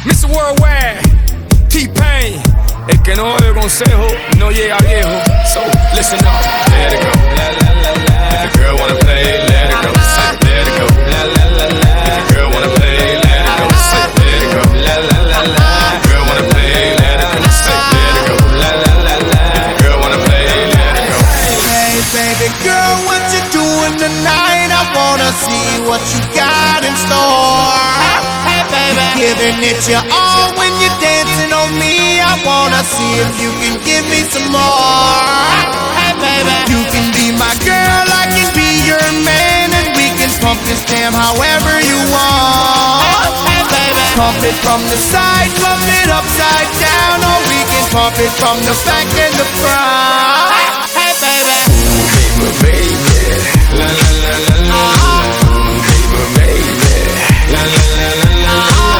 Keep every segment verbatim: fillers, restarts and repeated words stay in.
mister Worldwide, T-Pain. El que no oye consejo no llega viejo. So listen up, let it go. La la la la. If the girl wanna play, let it go. Let it go. La la la la. If the girl wanna play, let it go. Let it go. La la la la. If the girl wanna play, let it go. Let it go. La la la la. If the girl wanna play, let it go. Hey baby girl, what you doing tonight? I wanna see what you got in store. Hey baby, giving it your all when you're dancing on me. I wanna see if you can give me some more. Hey baby, you can be my girl, I can be your man, and we can pump this jam however you want. Hey baby, pump it from the side, pump it upside down, or we can pump it from the back and the front. Hey baby, baby, baby, la la la la la, baby, baby, la la la la la,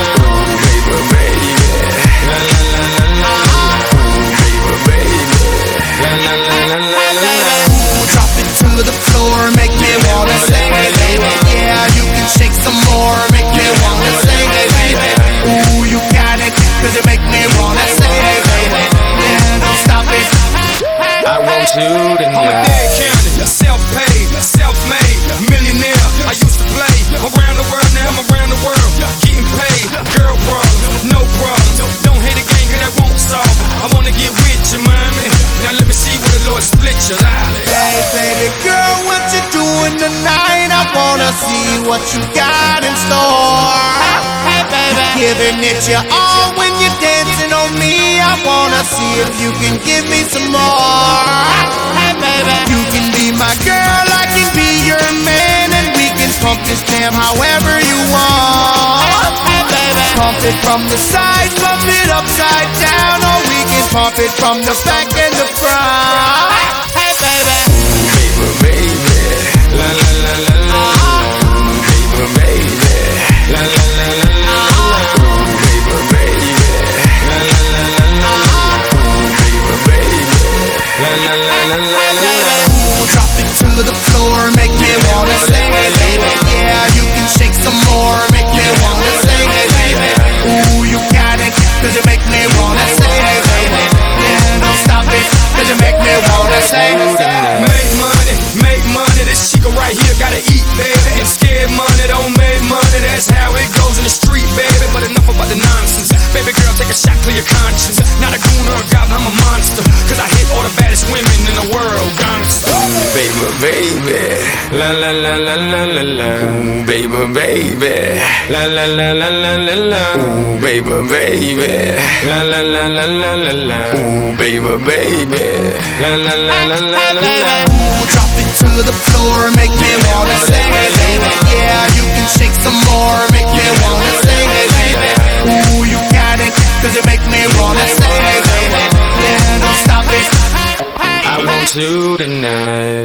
baby, baby, la la la la la, baby, baby, la la la la la. Drop it to the floor, make me wanna sing it, baby. Yeah, you can shake some more, make me wanna sing it, baby. Ooh, you got it, cause you make me wanna sing it, baby. Yeah, don't stop it. I want you tonight. I'm a dead county, self-paid, self-made, millionaire. I used to play around the world, now I'm around the world, getting paid. Girl problems, no problems. Don't hate a gang, cause that won't solve. I wanna get with you, mommy. Now let me see where the Lord split your life. Hey baby girl, what you doing tonight? I wanna see what you got in store. Hey baby, giving it your all when you're dancing on me. I wanna see if you can give me some more. Hey baby, you can be my girl, I can be your man, and we can pump this jam however you want. Hey baby, pump it from the side, pump it upside down, or we can pump it from the back and the front. Hey baby, baby, baby, la la la la la, baby, baby, la la la la la, baby, baby, la la la la la, baby, baby, la la la la la. Drop it to the floor, make me wanna sing it, baby. Yeah, you can shake some more, make me wanna sing it, baby. Ooh, you got it, cause you make me wanna sing it, baby. Yeah, don't stop it, cause you make me wanna sing it. Make money, make money, this chica right here gotta eat, baby. And scared money don't make money, that's how it goes in the street, baby. But enough about the nonsense. Baby girl, take a shot, clear your conscience. Not a goon or a goblin, I'm a monster, cause I hit all the baddest women in the world, gangsta. Baby, baby, la la la la la la la. Baby, baby, la la la la la la la. Baby, baby, la la la la la la la. Baby, baby, la la la la la la la. Drop it to the floor, make me wanna sing it, baby. Yeah, you can shake some more, make me wanna sing it, baby. Ooh, you got it, cause you make me wanna sing it, baby. Yeah, don't stop it. I want you tonight.